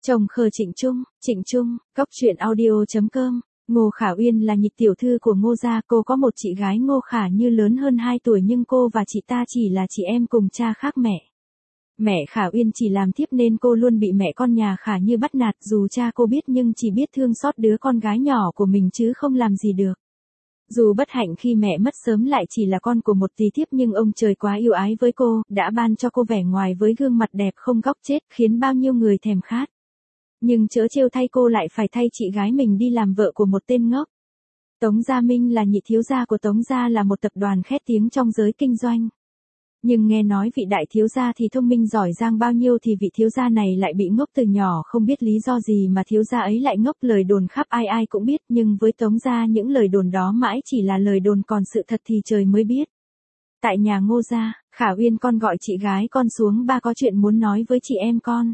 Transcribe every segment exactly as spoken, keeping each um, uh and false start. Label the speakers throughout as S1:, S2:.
S1: Chồng khờ Trịnh Trung, Trịnh Trung, Cốc truyện audio chấm com. Ngô Khả Uyên là nhị tiểu thư của Ngô gia, cô có một chị gái Ngô Khả Như lớn hơn hai tuổi nhưng cô và chị ta chỉ là chị em cùng cha khác mẹ. Mẹ Khả Uyên chỉ làm thiếp nên cô luôn bị mẹ con nhà Khả Như bắt nạt, dù cha cô biết nhưng chỉ biết thương xót đứa con gái nhỏ của mình chứ không làm gì được. Dù bất hạnh khi mẹ mất sớm lại chỉ là con của một tí thiếp nhưng ông trời quá yêu ái với cô, đã ban cho cô vẻ ngoài với gương mặt đẹp không góc chết, khiến bao nhiêu người thèm khát. Nhưng chớ trêu thay cô lại phải thay chị gái mình đi làm vợ của một tên ngốc. Tống Gia Minh là nhị thiếu gia của Tống gia, là một tập đoàn khét tiếng trong giới kinh doanh. Nhưng nghe nói vị đại thiếu gia thì thông minh giỏi giang bao nhiêu thì vị thiếu gia này lại bị ngốc từ nhỏ, không biết lý do gì mà thiếu gia ấy lại ngốc. Lời đồn khắp ai ai cũng biết, nhưng với Tống gia những lời đồn đó mãi chỉ là lời đồn, còn sự thật thì trời mới biết. Tại nhà Ngô gia, Khả Uyên con gọi chị gái con xuống, ba có chuyện muốn nói với chị em con.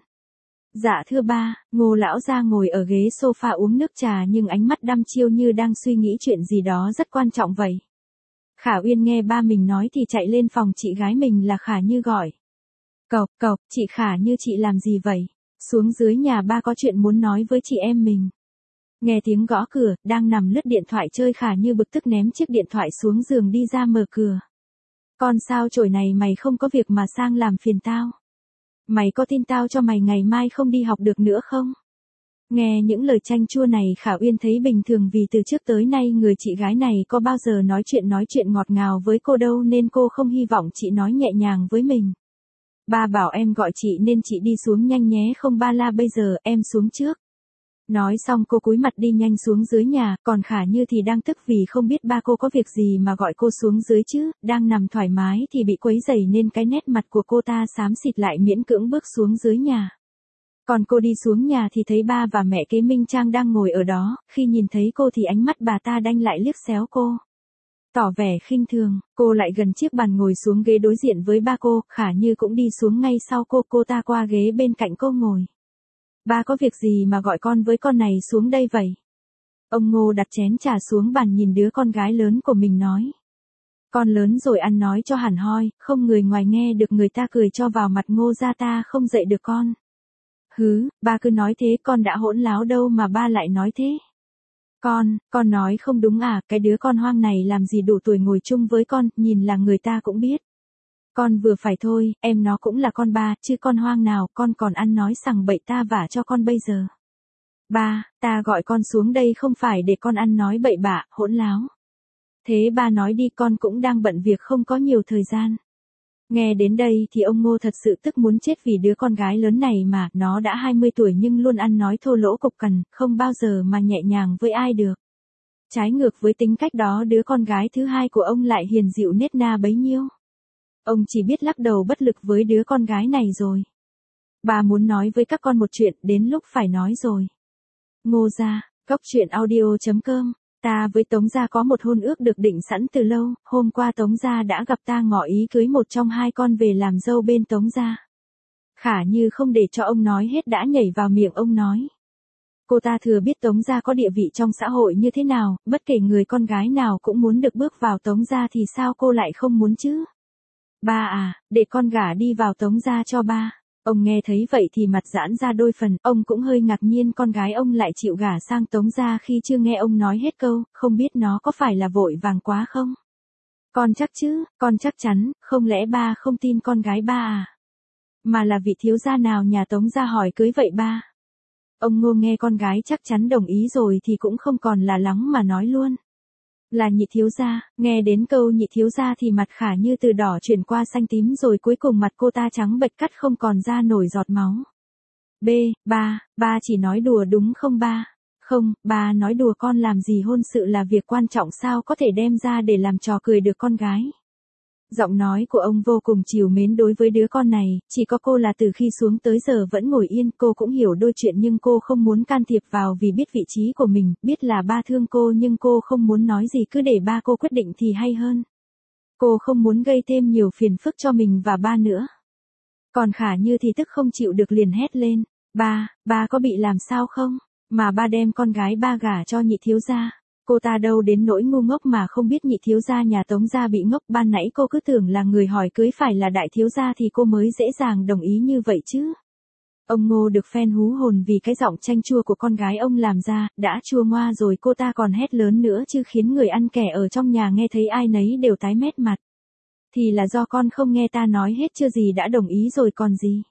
S1: Dạ thưa ba. Ngô lão gia ngồi ở ghế sofa uống nước trà nhưng ánh mắt đăm chiêu như đang suy nghĩ chuyện gì đó rất quan trọng vậy. Khả Uyên nghe ba mình nói thì chạy lên phòng chị gái mình là Khả Như gọi. Cộc cộc, chị Khả Như, chị làm gì vậy? Xuống dưới nhà, ba có chuyện muốn nói với chị em mình. Nghe tiếng gõ cửa, đang nằm lướt điện thoại chơi Khả Như bực tức ném chiếc điện thoại xuống giường đi ra mở cửa. Con sao chổi này mày không có việc mà sang làm phiền tao? Mày có tin tao cho mày ngày mai không đi học được nữa không? Nghe những lời chanh chua này, Khả Uyên thấy bình thường vì từ trước tới nay người chị gái này có bao giờ nói chuyện nói chuyện ngọt ngào với cô đâu, nên cô không hy vọng chị nói nhẹ nhàng với mình. Ba bảo em gọi chị nên chị đi xuống nhanh nhé, không ba la bây giờ em xuống trước. Nói xong cô cúi mặt đi nhanh xuống dưới nhà, còn Khả Như thì đang tức vì không biết ba cô có việc gì mà gọi cô xuống dưới chứ, đang nằm thoải mái thì bị quấy rầy nên cái nét mặt của cô ta xám xịt, lại miễn cưỡng bước xuống dưới nhà. Còn cô đi xuống nhà thì thấy ba và mẹ kế Minh Trang đang ngồi ở đó, khi nhìn thấy cô thì ánh mắt bà ta đanh lại liếc xéo cô. Tỏ vẻ khinh thường, cô lại gần chiếc bàn ngồi xuống ghế đối diện với ba cô, Khả Như cũng đi xuống ngay sau cô, cô ta qua ghế bên cạnh cô ngồi. Ba có việc gì mà gọi con với con này xuống đây vậy? Ông Ngô đặt chén trà xuống bàn, nhìn đứa con gái lớn của mình nói. Con lớn rồi ăn nói cho hẳn hoi, không người ngoài nghe được người ta cười cho vào mặt Ngô gia ta không dạy được con. Hứ, ba cứ nói thế, con đã hỗn láo đâu mà ba lại nói thế. Con, con nói không đúng à, cái đứa con hoang này làm gì đủ tuổi ngồi chung với con, nhìn là người ta cũng biết. Con vừa phải thôi, em nó cũng là con ba, chứ con hoang nào, con còn ăn nói sằng bậy ta vả cho con bây giờ. Ba, ta gọi con xuống đây không phải để con ăn nói bậy bạ, hỗn láo. Thế ba nói đi, con cũng đang bận việc không có nhiều thời gian. Nghe đến đây thì ông Ngô thật sự tức muốn chết vì đứa con gái lớn này mà, nó đã hai mươi tuổi nhưng luôn ăn nói thô lỗ cục cằn, không bao giờ mà nhẹ nhàng với ai được. Trái ngược với tính cách đó, đứa con gái thứ hai của ông lại hiền dịu nết na bấy nhiêu. Ông chỉ biết lắc đầu bất lực với đứa con gái này rồi. Bà muốn nói với các con một chuyện, đến lúc phải nói rồi. Ngô gia, Cốc truyện audio chấm com. Ta với Tống gia có một hôn ước được định sẵn từ lâu, hôm qua Tống gia đã gặp ta ngỏ ý cưới một trong hai con về làm dâu bên Tống gia. Khả Như không để cho ông nói hết đã nhảy vào miệng ông nói. Cô ta thừa biết Tống gia có địa vị trong xã hội như thế nào, bất kể người con gái nào cũng muốn được bước vào Tống gia thì sao cô lại không muốn chứ? Ba à, để con gả đi vào Tống gia cho ba. Ông nghe thấy vậy thì mặt giãn ra đôi phần, ông cũng hơi ngạc nhiên con gái ông lại chịu gả sang Tống gia khi chưa nghe ông nói hết câu, không biết nó có phải là vội vàng quá không? Con chắc chứ, con chắc chắn, không lẽ ba không tin con gái ba à? Mà là vị thiếu gia nào nhà Tống gia hỏi cưới vậy ba? Ông Ngô nghe con gái chắc chắn đồng ý rồi thì cũng không còn là lắng mà nói luôn. Là nhị thiếu gia. Nghe đến câu nhị thiếu gia thì mặt Khả Như từ đỏ chuyển qua xanh tím rồi cuối cùng mặt cô ta trắng bệch cắt không còn ra nổi giọt máu. B, ba, ba chỉ nói đùa đúng không ba? Không, ba nói đùa, con làm gì hôn sự là việc quan trọng sao có thể đem ra để làm trò cười được con gái. Giọng nói của ông vô cùng trìu mến đối với đứa con này, chỉ có cô là từ khi xuống tới giờ vẫn ngồi yên, cô cũng hiểu đôi chuyện nhưng cô không muốn can thiệp vào vì biết vị trí của mình, biết là ba thương cô nhưng cô không muốn nói gì, cứ để ba cô quyết định thì hay hơn. Cô không muốn gây thêm nhiều phiền phức cho mình và ba nữa. Còn Khả Như thì tức không chịu được liền hét lên, ba, ba có bị làm sao không? Mà ba đem con gái ba gả cho nhị thiếu gia. Cô ta đâu đến nỗi ngu ngốc mà không biết nhị thiếu gia nhà Tống gia bị ngốc, ban nãy cô cứ tưởng là người hỏi cưới phải là đại thiếu gia thì cô mới dễ dàng đồng ý như vậy chứ. Ông Ngô được fan hú hồn vì cái giọng chanh chua của con gái ông làm ra, đã chua ngoa rồi cô ta còn hét lớn nữa chứ khiến người ăn kẻ ở trong nhà nghe thấy ai nấy đều tái mét mặt. Thì là do con không nghe ta nói hết chưa gì đã đồng ý rồi còn gì.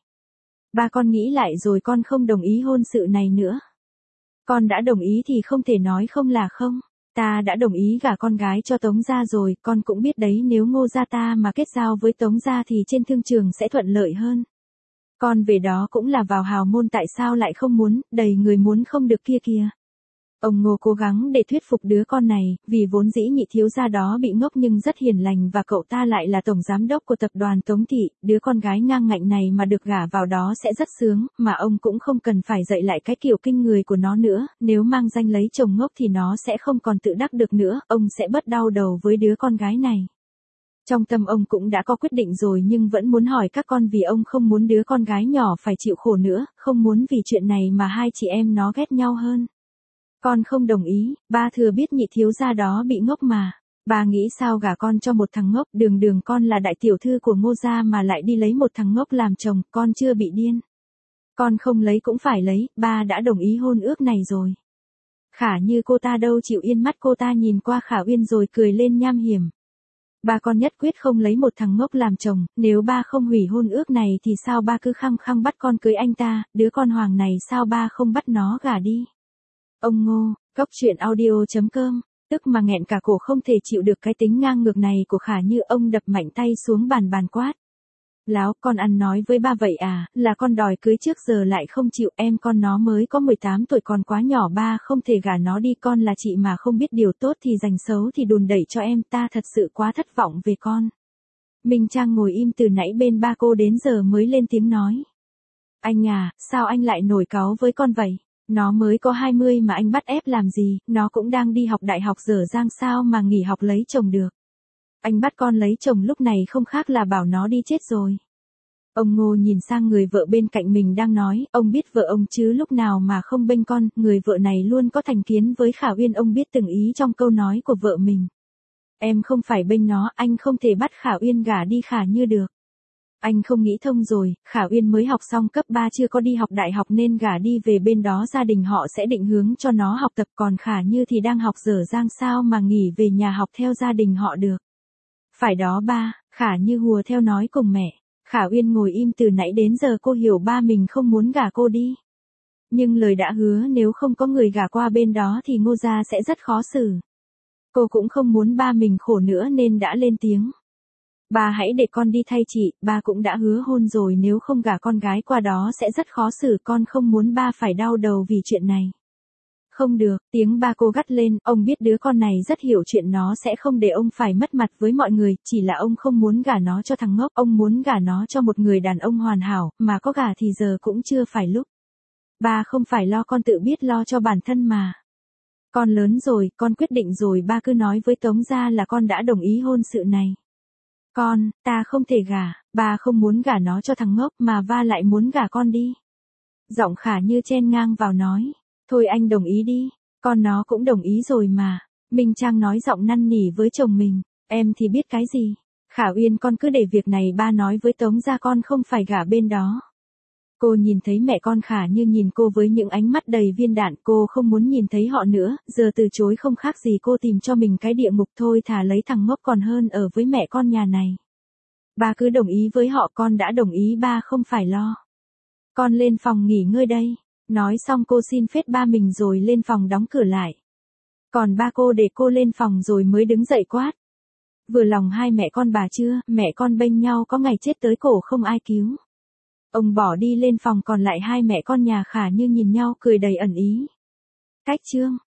S1: Ba con nghĩ lại rồi con không đồng ý hôn sự này nữa. Con đã đồng ý thì không thể nói không là không. Ta đã đồng ý gả con gái cho Tống gia rồi, con cũng biết đấy nếu Ngô gia ta mà kết giao với Tống gia thì trên thương trường sẽ thuận lợi hơn. Con về đó cũng là vào hào môn tại sao lại không muốn, đầy người muốn không được kia kìa. Ông Ngô cố gắng để thuyết phục đứa con này, vì vốn dĩ nhị thiếu gia đó bị ngốc nhưng rất hiền lành và cậu ta lại là tổng giám đốc của tập đoàn Tống Thị, đứa con gái ngang ngạnh này mà được gả vào đó sẽ rất sướng, mà ông cũng không cần phải dạy lại cái kiểu kinh người của nó nữa, nếu mang danh lấy chồng ngốc thì nó sẽ không còn tự đắc được nữa, ông sẽ bớt đau đầu với đứa con gái này. Trong tâm ông cũng đã có quyết định rồi nhưng vẫn muốn hỏi các con vì ông không muốn đứa con gái nhỏ phải chịu khổ nữa, không muốn vì chuyện này mà hai chị em nó ghét nhau hơn. Con không đồng ý, ba thừa biết nhị thiếu gia đó bị ngốc mà. Ba nghĩ sao gả con cho một thằng ngốc, đường đường con là đại tiểu thư của Ngô gia mà lại đi lấy một thằng ngốc làm chồng, con chưa bị điên. Con không lấy cũng phải lấy, ba đã đồng ý hôn ước này rồi. Khả Như cô ta đâu chịu yên, mắt cô ta nhìn qua Khả Uyên rồi cười lên nham hiểm. Ba con nhất quyết không lấy một thằng ngốc làm chồng, nếu ba không hủy hôn ước này thì sao ba cứ khăng khăng bắt con cưới anh ta, đứa con hoàng này sao ba không bắt nó gả đi. Ông Ngô, Cóc Truyện Audio chấm com, tức mà nghẹn cả cổ không thể chịu được cái tính ngang ngược này của Khả Như, ông đập mạnh tay xuống bàn bàn quát. Láo, con ăn nói với ba vậy à, là con đòi cưới trước giờ lại không chịu, em con nó mới có mười tám tuổi còn quá nhỏ, ba không thể gả nó đi, con là chị mà không biết điều tốt thì dành xấu thì đùn đẩy cho em, ta thật sự quá thất vọng về con. Minh Trang ngồi im từ nãy bên ba cô đến giờ mới lên tiếng nói. Anh à, sao anh lại nổi cáu với con vậy? Nó mới có hai mươi mà anh bắt ép làm gì, nó cũng đang đi học đại học dở dang sao mà nghỉ học lấy chồng được. Anh bắt con lấy chồng lúc này không khác là bảo nó đi chết rồi. Ông Ngô nhìn sang người vợ bên cạnh mình đang nói, ông biết vợ ông chứ lúc nào mà không bênh con, người vợ này luôn có thành kiến với Khả Uyên, ông biết từng ý trong câu nói của vợ mình. Em không phải bênh nó, anh không thể bắt Khả Uyên gả đi Khả Như được. Anh không nghĩ thông rồi, Khả Uyên mới học xong cấp ba chưa có đi học đại học nên gả đi về bên đó gia đình họ sẽ định hướng cho nó học tập, còn Khả Như thì đang học dở dang sao mà nghỉ về nhà học theo gia đình họ được. Phải đó ba, Khả Như hùa theo nói cùng mẹ. Khả Uyên ngồi im từ nãy đến giờ, cô hiểu ba mình không muốn gả cô đi. Nhưng lời đã hứa nếu không có người gả qua bên đó thì Ngô gia sẽ rất khó xử. Cô cũng không muốn ba mình khổ nữa nên đã lên tiếng. Ba hãy để con đi thay chị, ba cũng đã hứa hôn rồi, nếu không gả con gái qua đó sẽ rất khó xử, con không muốn ba phải đau đầu vì chuyện này. Không được, tiếng ba cô gắt lên, ông biết đứa con này rất hiểu chuyện, nó sẽ không để ông phải mất mặt với mọi người, chỉ là ông không muốn gả nó cho thằng ngốc, ông muốn gả nó cho một người đàn ông hoàn hảo, mà có gả thì giờ cũng chưa phải lúc. Ba không phải lo, con tự biết lo cho bản thân mà. Con lớn rồi, con quyết định rồi, ba cứ nói với Tống gia là con đã đồng ý hôn sự này. Con, ta không thể gả, ba không muốn gả nó cho thằng ngốc mà va lại muốn gả con đi. Giọng Khả Như chen ngang vào nói. Thôi anh đồng ý đi, con nó cũng đồng ý rồi mà. Minh Trang nói giọng năn nỉ với chồng mình, em thì biết cái gì. Khả Uyên, con cứ để việc này ba nói với Tống gia, con không phải gả bên đó. Cô nhìn thấy mẹ con Khả Như nhìn cô với những ánh mắt đầy viên đạn, cô không muốn nhìn thấy họ nữa, giờ từ chối không khác gì cô tìm cho mình cái địa ngục, thôi thà lấy thằng ngốc còn hơn ở với mẹ con nhà này. Ba cứ đồng ý với họ, con đã đồng ý, ba không phải lo. Con lên phòng nghỉ ngơi đây. Nói xong cô xin phép ba mình rồi lên phòng đóng cửa lại. Còn ba cô để cô lên phòng rồi mới đứng dậy quát. Vừa lòng hai mẹ con bà chưa, mẹ con bênh nhau có ngày chết tới cổ không ai cứu. Ông bỏ đi lên phòng, còn lại hai mẹ con nhà Khả Như nhìn nhau cười đầy ẩn ý. Cách chương.